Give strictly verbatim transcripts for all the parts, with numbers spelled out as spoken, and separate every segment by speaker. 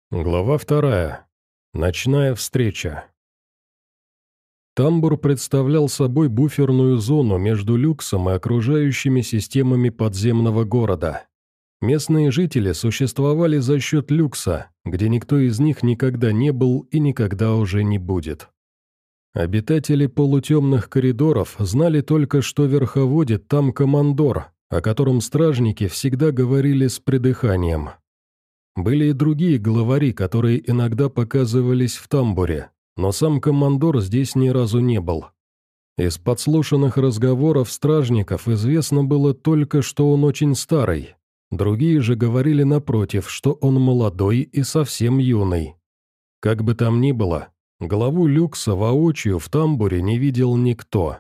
Speaker 1: Глава вторая. Ночная встреча. Тамбур представлял собой буферную зону между люксом и окружающими системами подземного города. Местные жители существовали за счет люкса, где никто из них никогда не был и никогда уже не будет. Обитатели полутемных коридоров знали только, что верховодит там командор, о котором стражники всегда говорили с придыханием. Были и другие главари, которые иногда показывались в тамбуре, но сам командор здесь ни разу не был. Из подслушанных разговоров стражников известно было только, что он очень старый. Другие же говорили напротив, что он молодой и совсем юный. Как бы там ни было, главу люкса воочию в тамбуре не видел никто.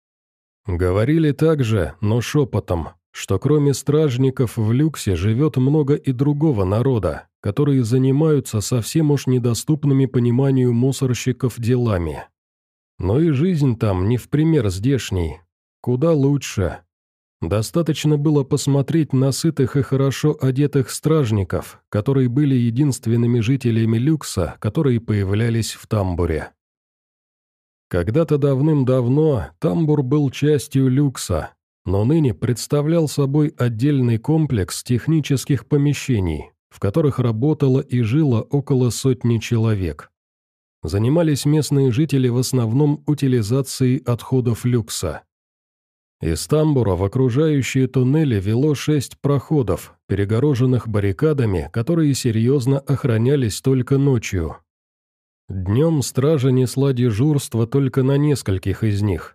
Speaker 1: Говорили также, но шепотом, что кроме стражников в люксе живет много и другого народа, которые занимаются совсем уж недоступными пониманию мусорщиков делами. Но и жизнь там не в пример здешней, куда лучше. Достаточно было посмотреть на сытых и хорошо одетых стражников, которые были единственными жителями люкса, которые появлялись в тамбуре. Когда-то давным-давно тамбур был частью люкса, но ныне представлял собой отдельный комплекс технических помещений, в которых работало и жило около сотни человек. Занимались местные жители в основном утилизацией отходов люкса. Из тамбура в окружающие туннели вело шесть проходов, перегороженных баррикадами, которые серьезно охранялись только ночью. Днем стража несла дежурство только на нескольких из них.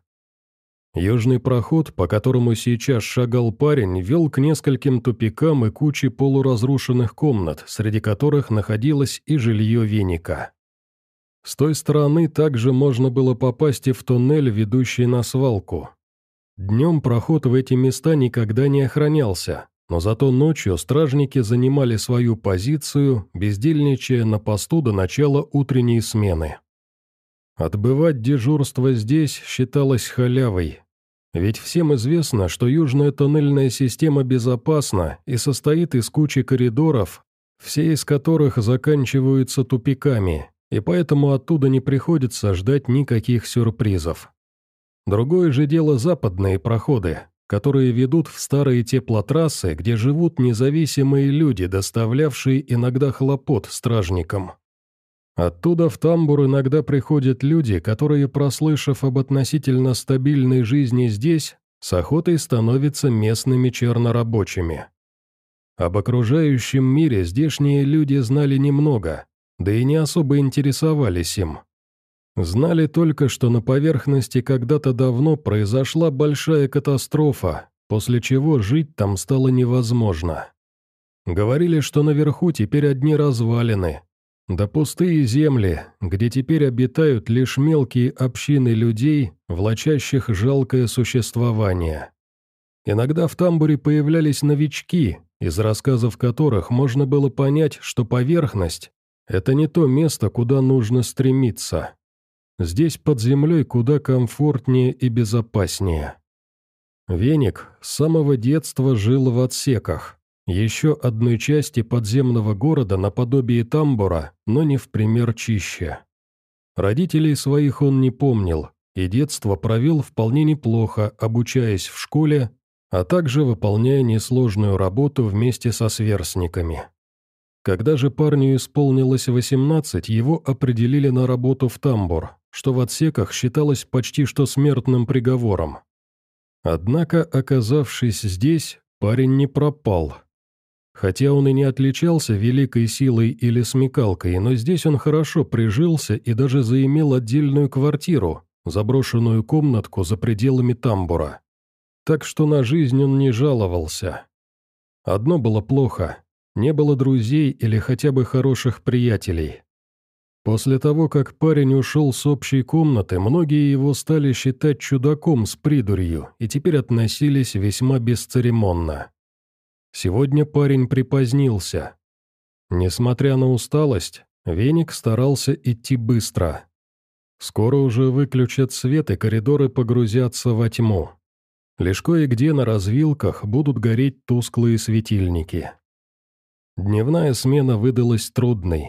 Speaker 1: Южный проход, по которому сейчас шагал парень, вел к нескольким тупикам и куче полуразрушенных комнат, среди которых находилось и жилье веника. С той стороны также можно было попасть и в туннель, ведущий на свалку. Днем проход в эти места никогда не охранялся, но зато ночью стражники занимали свою позицию, бездельничая на посту до начала утренней смены. Отбывать дежурство здесь считалось халявой. Ведь всем известно, что южная туннельная система безопасна и состоит из кучи коридоров, все из которых заканчиваются тупиками, и поэтому оттуда не приходится ждать никаких сюрпризов. Другое же дело западные проходы, которые ведут в старые теплотрассы, где живут независимые люди, доставлявшие иногда хлопот стражникам. Оттуда в тамбур иногда приходят люди, которые, прослышав об относительно стабильной жизни здесь, с охотой становятся местными чернорабочими. Об окружающем мире здешние люди знали немного, да и не особо интересовались им. Знали только, что на поверхности когда-то давно произошла большая катастрофа, после чего жить там стало невозможно. Говорили, что наверху теперь одни развалины, да пустые земли, где теперь обитают лишь мелкие общины людей, влачащих жалкое существование. Иногда в тамбуре появлялись новички, из рассказов которых можно было понять, что поверхность – это не то место, куда нужно стремиться. Здесь под землей куда комфортнее и безопаснее. Веник с самого детства жил в отсеках, еще одной части подземного города наподобие тамбура, но не в пример чище. Родителей своих он не помнил, и детство провел вполне неплохо, обучаясь в школе, а также выполняя несложную работу вместе со сверстниками. Когда же парню исполнилось восемнадцать, его определили на работу в тамбур, что в отсеках считалось почти что смертным приговором. Однако, оказавшись здесь, парень не пропал. Хотя он и не отличался великой силой или смекалкой, но здесь он хорошо прижился и даже заимел отдельную квартиру, заброшенную комнатку за пределами тамбура. Так что на жизнь он не жаловался. Одно было плохо. Не было друзей или хотя бы хороших приятелей. После того, как парень ушел с общей комнаты, многие его стали считать чудаком с придурью и теперь относились весьма бесцеремонно. Сегодня парень припозднился. Несмотря на усталость, веник старался идти быстро. Скоро уже выключат свет, и коридоры погрузятся во тьму. Лишь кое-где на развилках будут гореть тусклые светильники. Дневная смена выдалась трудной,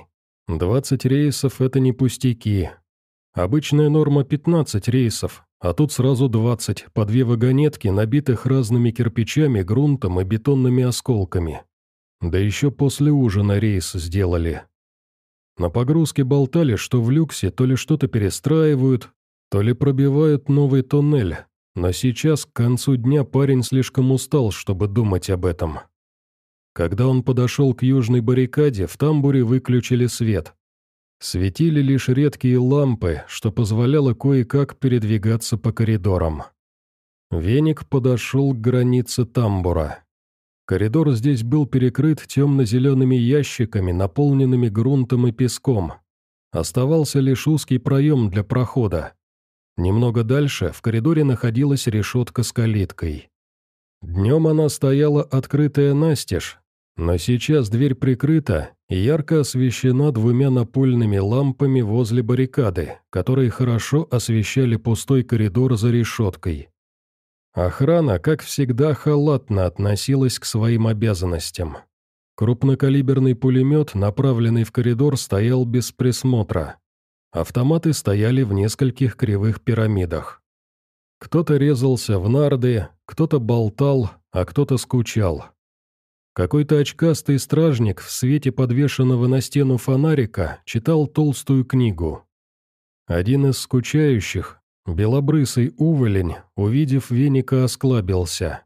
Speaker 1: Двадцать рейсов — это не пустяки. Обычная норма пятнадцать рейсов, а тут сразу двадцать, по две вагонетки, набитых разными кирпичами, грунтом и бетонными осколками. Да еще после ужина рейс сделали. На погрузке болтали, что в люксе то ли что-то перестраивают, то ли пробивают новый туннель, но сейчас, к концу дня, парень слишком устал, чтобы думать об этом. Когда он подошел к южной баррикаде, в тамбуре выключили свет. Светили лишь редкие лампы, что позволяло кое-как передвигаться по коридорам. Веник подошел к границе тамбура. Коридор здесь был перекрыт темно-зелеными ящиками, наполненными грунтом и песком. Оставался лишь узкий проем для прохода. Немного дальше в коридоре находилась решетка с калиткой. Днем она стояла открытая настежь, но сейчас дверь прикрыта и ярко освещена двумя напольными лампами возле баррикады, которые хорошо освещали пустой коридор за решеткой. Охрана, как всегда, халатно относилась к своим обязанностям. Крупнокалиберный пулемет, направленный в коридор, стоял без присмотра. Автоматы стояли в нескольких кривых пирамидах. Кто-то резался в нарды, кто-то болтал, а кто-то скучал. Какой-то очкастый стражник в свете подвешенного на стену фонарика читал толстую книгу. Один из скучающих, белобрысый уволень, увидев Веника, осклабился.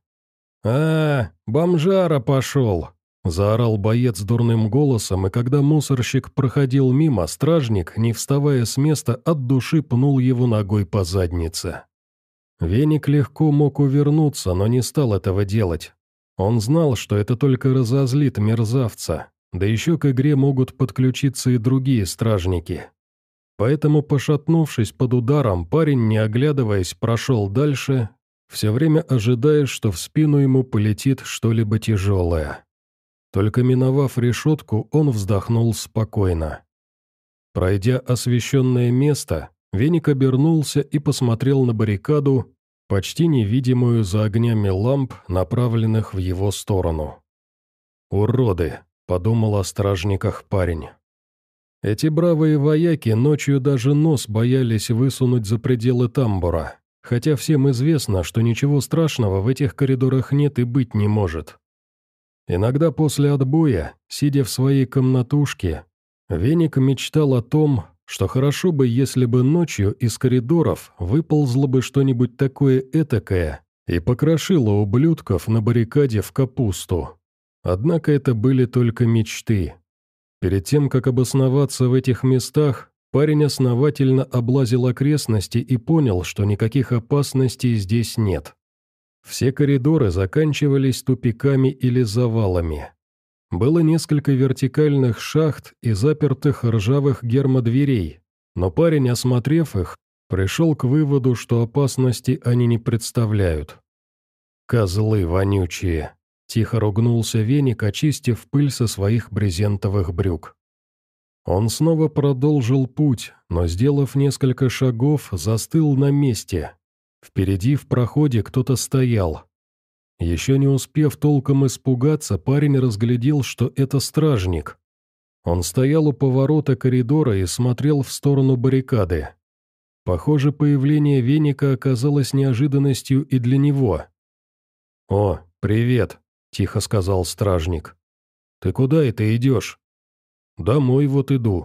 Speaker 1: «А, бомжара пошел!» — заорал боец дурным голосом, и когда мусорщик проходил мимо, стражник, не вставая с места, от души пнул его ногой по заднице. Веник легко мог увернуться, но не стал этого делать. Он знал, что это только разозлит мерзавца, да еще к игре могут подключиться и другие стражники. Поэтому, пошатнувшись под ударом, парень, не оглядываясь, прошел дальше, все время ожидая, что в спину ему полетит что-либо тяжелое. Только миновав решетку, он вздохнул спокойно. Пройдя освещенное место, Веник обернулся и посмотрел на баррикаду, почти невидимую за огнями ламп, направленных в его сторону. «Уроды!» — подумал о стражниках парень. Эти бравые вояки ночью даже нос боялись высунуть за пределы тамбура, хотя всем известно, что ничего страшного в этих коридорах нет и быть не может. Иногда после отбоя, сидя в своей комнатушке, Веник мечтал о том, что хорошо бы, если бы ночью из коридоров выползло бы что-нибудь такое этакое и покрошило ублюдков на баррикаде в капусту. Однако это были только мечты. Перед тем, как обосноваться в этих местах, парень основательно облазил окрестности и понял, что никаких опасностей здесь нет. Все коридоры заканчивались тупиками или завалами. Было несколько вертикальных шахт и запертых ржавых гермодверей, но парень, осмотрев их, пришел к выводу, что опасности они не представляют. «Козлы вонючие!» — тихо ругнулся Веник, очистив пыль со своих брезентовых брюк. Он снова продолжил путь, но, сделав несколько шагов, застыл на месте. Впереди в проходе кто-то стоял. Еще не успев толком испугаться, парень разглядел, что это стражник. Он стоял у поворота коридора и смотрел в сторону баррикады. Похоже, появление Веника оказалось неожиданностью и для него. «О, привет», — тихо сказал стражник. «Ты куда это идешь?» «Домой вот иду».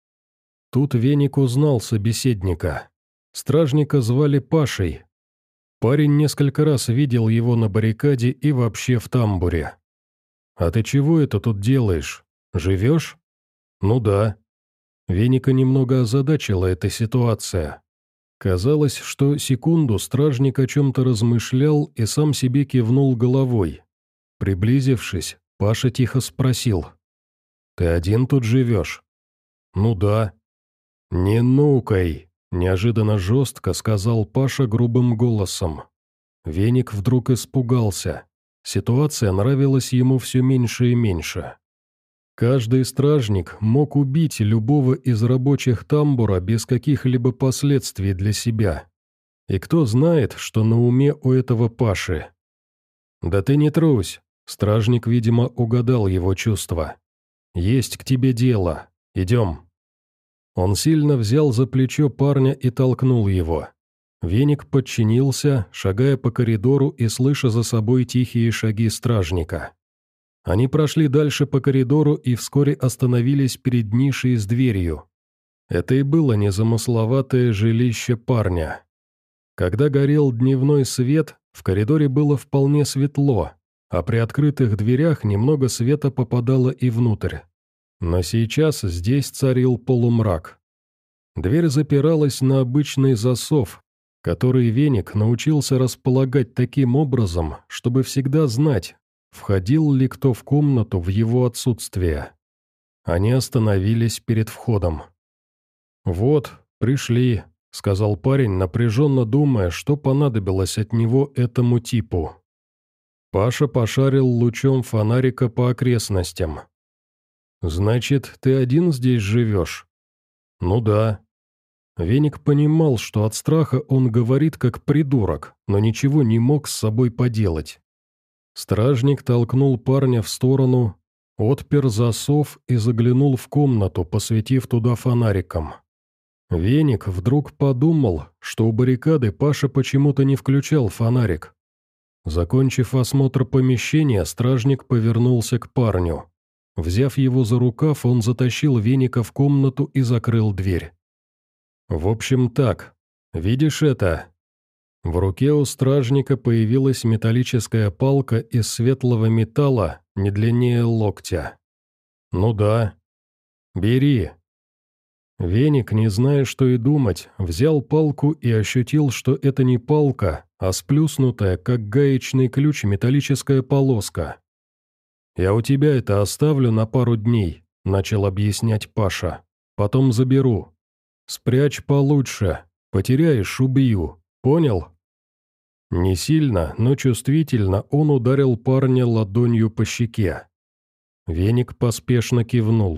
Speaker 1: Тут Веник узнал собеседника. Стражника звали Пашей. Парень несколько раз видел его на баррикаде и вообще в тамбуре. «А ты чего это тут делаешь? Живешь?» «Ну да». Веника немного озадачила эта ситуация. Казалось, что секунду стражник о чем-то размышлял и сам себе кивнул головой. Приблизившись, Паша тихо спросил. «Ты один тут живешь?» «Ну да». «Не нукай», — неожиданно жестко сказал Паша грубым голосом. Веник вдруг испугался. Ситуация нравилась ему все меньше и меньше. Каждый стражник мог убить любого из рабочих тамбура без каких-либо последствий для себя. И кто знает, что на уме у этого Паши. «Да ты не трусь», — стражник, видимо, угадал его чувства. «Есть к тебе дело. Идем». Он сильно взял за плечо парня и толкнул его. Веник подчинился, шагая по коридору и слыша за собой тихие шаги стражника. Они прошли дальше по коридору и вскоре остановились перед нишей с дверью. Это и было незамысловатое жилище парня. Когда горел дневной свет, в коридоре было вполне светло, а при открытых дверях немного света попадало и внутрь. Но сейчас здесь царил полумрак. Дверь запиралась на обычный засов, который Веник научился располагать таким образом, чтобы всегда знать, входил ли кто в комнату в его отсутствие. Они остановились перед входом. «Вот, пришли», — сказал парень, напряженно думая, что понадобилось от него этому типу. Паша пошарил лучом фонарика по окрестностям. «Значит, ты один здесь живешь?» «Ну да». Веник понимал, что от страха он говорит как придурок, но ничего не мог с собой поделать. Стражник толкнул парня в сторону, отпер засов и заглянул в комнату, посветив туда фонариком. Веник вдруг подумал, что у баррикады Паша почему-то не включал фонарик. Закончив осмотр помещения, стражник повернулся к парню. Взяв его за рукав, он затащил Веника в комнату и закрыл дверь. «В общем так, видишь это?» В руке у стражника появилась металлическая палка из светлого металла, не длиннее локтя. «Ну да». «Бери». Веник, не зная, что и думать, взял палку и ощутил, что это не палка, а сплюснутая, как гаечный ключ, металлическая полоска. «Я у тебя это оставлю на пару дней», — начал объяснять Паша. «Потом заберу. Спрячь получше. Потеряешь — убью. Понял?» Не сильно, но чувствительно он ударил парня ладонью по щеке. Веник поспешно кивнул.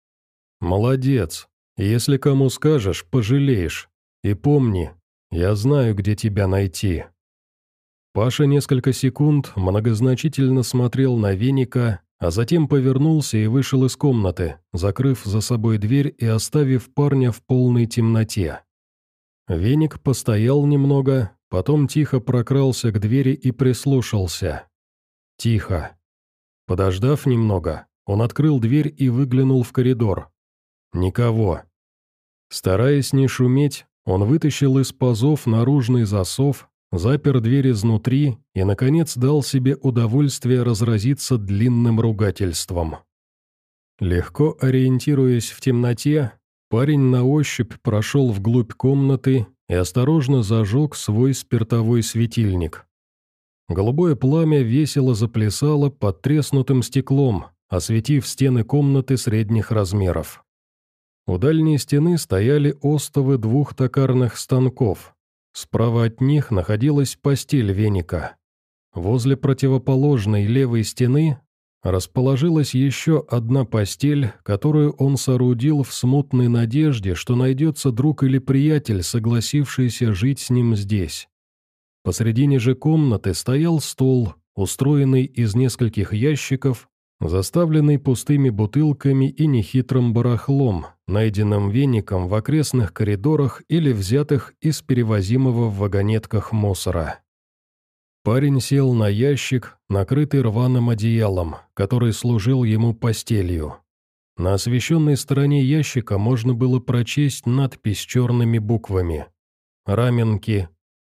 Speaker 1: «Молодец. Если кому скажешь, пожалеешь. И помни, я знаю, где тебя найти». Паша несколько секунд многозначительно смотрел на Веника, а затем повернулся и вышел из комнаты, закрыв за собой дверь и оставив парня в полной темноте. Веник постоял немного, потом тихо прокрался к двери и прислушался. Тихо. Подождав немного, он открыл дверь и выглянул в коридор. Никого. Стараясь не шуметь, он вытащил из пазов наружный засов, запер дверь изнутри и, наконец, дал себе удовольствие разразиться длинным ругательством. Легко ориентируясь в темноте, парень на ощупь прошел вглубь комнаты и осторожно зажег свой спиртовой светильник. Голубое пламя весело заплясало под треснутым стеклом, осветив стены комнаты средних размеров. У дальней стены стояли остовы двух токарных станков. Справа от них находилась постель Веника. Возле противоположной левой стены расположилась еще одна постель, которую он соорудил в смутной надежде, что найдется друг или приятель, согласившийся жить с ним здесь. Посредине же комнаты стоял стол, устроенный из нескольких ящиков, заставленный пустыми бутылками и нехитрым барахлом, найденным Веником в окрестных коридорах или взятых из перевозимого в вагонетках мусора. Парень сел на ящик, накрытый рваным одеялом, который служил ему постелью. На освещенной стороне ящика можно было прочесть надпись черными буквами. «Раменки.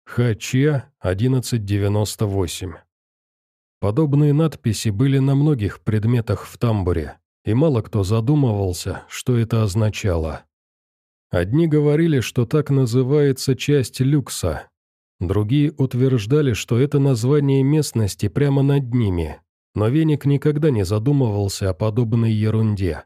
Speaker 1: ХЧ одиннадцать девяносто восемь». Подобные надписи были на многих предметах в тамбуре, и мало кто задумывался, что это означало. Одни говорили, что так называется часть люкса, другие утверждали, что это название местности прямо над ними, но Веник никогда не задумывался о подобной ерунде.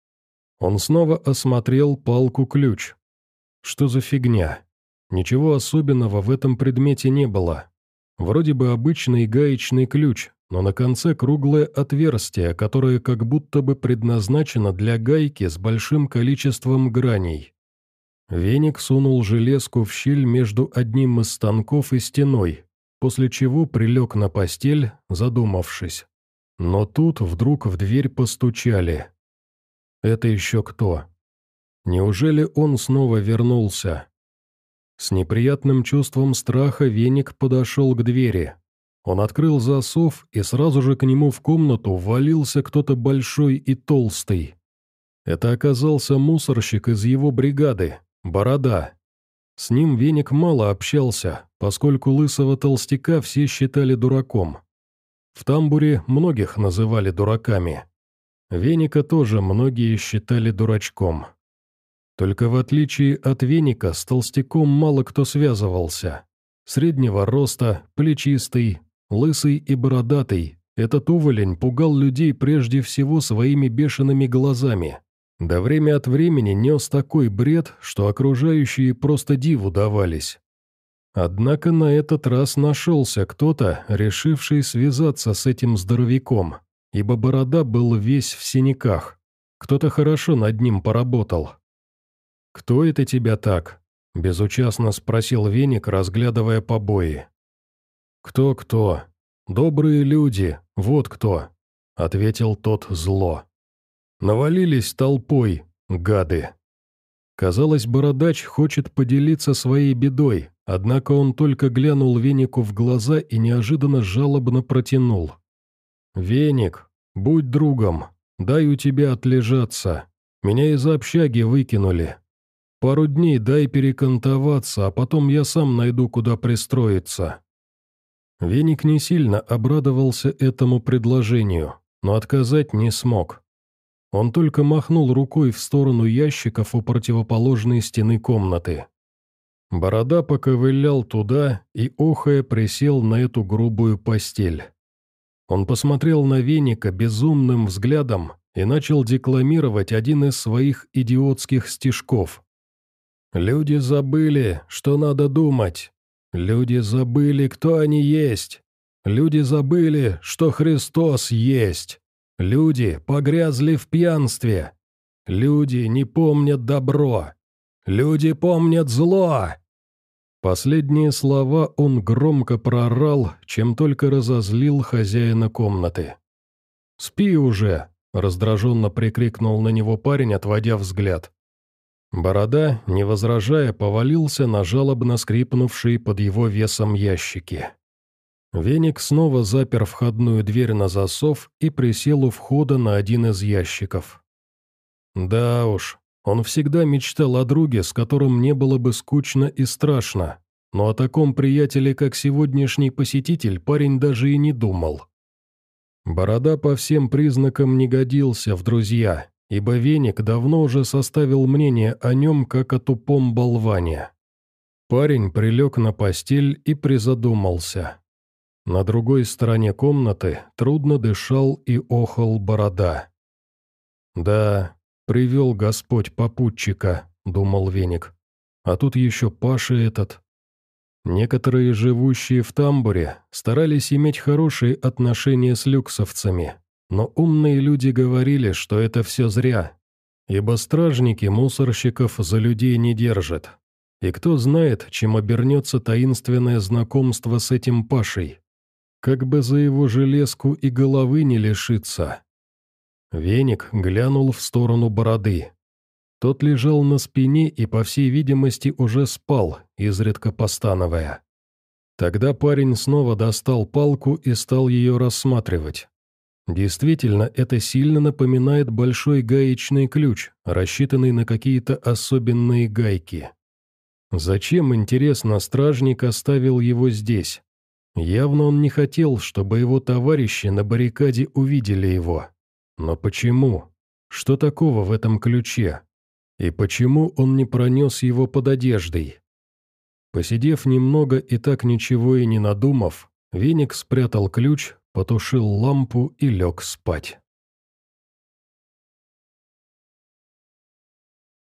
Speaker 1: Он снова осмотрел палку-ключ. Что за фигня? Ничего особенного в этом предмете не было. Вроде бы обычный гаечный ключ, но на конце круглое отверстие, которое как будто бы предназначено для гайки с большим количеством граней. Веник сунул железку в щель между одним из станков и стеной, после чего прилег на постель, задумавшись. Но тут вдруг в дверь постучали. «Это еще кто?» Неужели он снова вернулся? С неприятным чувством страха Веник подошел к двери. Он открыл засов, и сразу же к нему в комнату ввалился кто-то большой и толстый. Это оказался мусорщик из его бригады, Борода. С ним Веник мало общался, поскольку лысого толстяка все считали дураком. В тамбуре многих называли дураками. Веника тоже многие считали дурачком. Только в отличие от Веника с толстяком мало кто связывался. Среднего роста, плечистый, лысый и бородатый, этот уволень пугал людей прежде всего своими бешеными глазами. Да время от времени нес такой бред, что окружающие просто диву давались. Однако на этот раз нашелся кто-то, решивший связаться с этим здоровяком, ибо Борода был весь в синяках. Кто-то хорошо над ним поработал. «Кто это тебя так?» – безучастно спросил Веник, разглядывая побои. «Кто-кто? Добрые люди, вот кто», – ответил тот зло. «Навалились толпой, гады». Казалось, Бородач хочет поделиться своей бедой, однако он только глянул Венику в глаза и неожиданно жалобно протянул. «Веник, будь другом, дай у тебя отлежаться. Меня из общаги выкинули. Пару дней дай перекантоваться, а потом я сам найду, куда пристроиться». Веник не сильно обрадовался этому предложению, но отказать не смог. Он только махнул рукой в сторону ящиков у противоположной стены комнаты. Борода поковылял туда и, охая, присел на эту грубую постель. Он посмотрел на Веника безумным взглядом и начал декламировать один из своих идиотских стишков. «Люди забыли, что надо думать. Люди забыли, кто они есть. Люди забыли, что Христос есть. Люди погрязли в пьянстве. Люди не помнят добро. Люди помнят зло». Последние слова он громко проорал, чем только разозлил хозяина комнаты. «Спи уже!» – раздраженно прикрикнул на него парень, отводя взгляд. Борода, не возражая, повалился на жалобно скрипнувшие под его весом ящики. Веник снова запер входную дверь на засов и присел у входа на один из ящиков. Да уж, он всегда мечтал о друге, с которым не было бы скучно и страшно, но о таком приятеле, как сегодняшний посетитель, парень даже и не думал. Борода по всем признакам не годился в друзья, ибо Веник давно уже составил мнение о нем как о тупом болване. Парень прилег на постель и призадумался. На другой стороне комнаты трудно дышал и охал Борода. «Да, привел Господь попутчика», — думал Веник. «А тут еще Паша этот». Некоторые, живущие в тамбуре, старались иметь хорошие отношения с люксовцами, но умные люди говорили, что это все зря, ибо стражники мусорщиков за людей не держат. И кто знает, чем обернется таинственное знакомство с этим Пашей. Как бы за его железку и головы не лишиться. Веник глянул в сторону Бороды. Тот лежал на спине и, по всей видимости, уже спал, изредка постановая. Тогда парень снова достал палку и стал ее рассматривать. Действительно, это сильно напоминает большой гаечный ключ, рассчитанный на какие-то особенные гайки. Зачем, интересно, стражник оставил его здесь? Явно он не хотел, чтобы его товарищи на баррикаде увидели его. Но почему? Что такого в этом ключе? И почему он не пронес его под одеждой? Посидев немного и так ничего и не надумав, Веник спрятал ключ, потушил лампу и лег спать.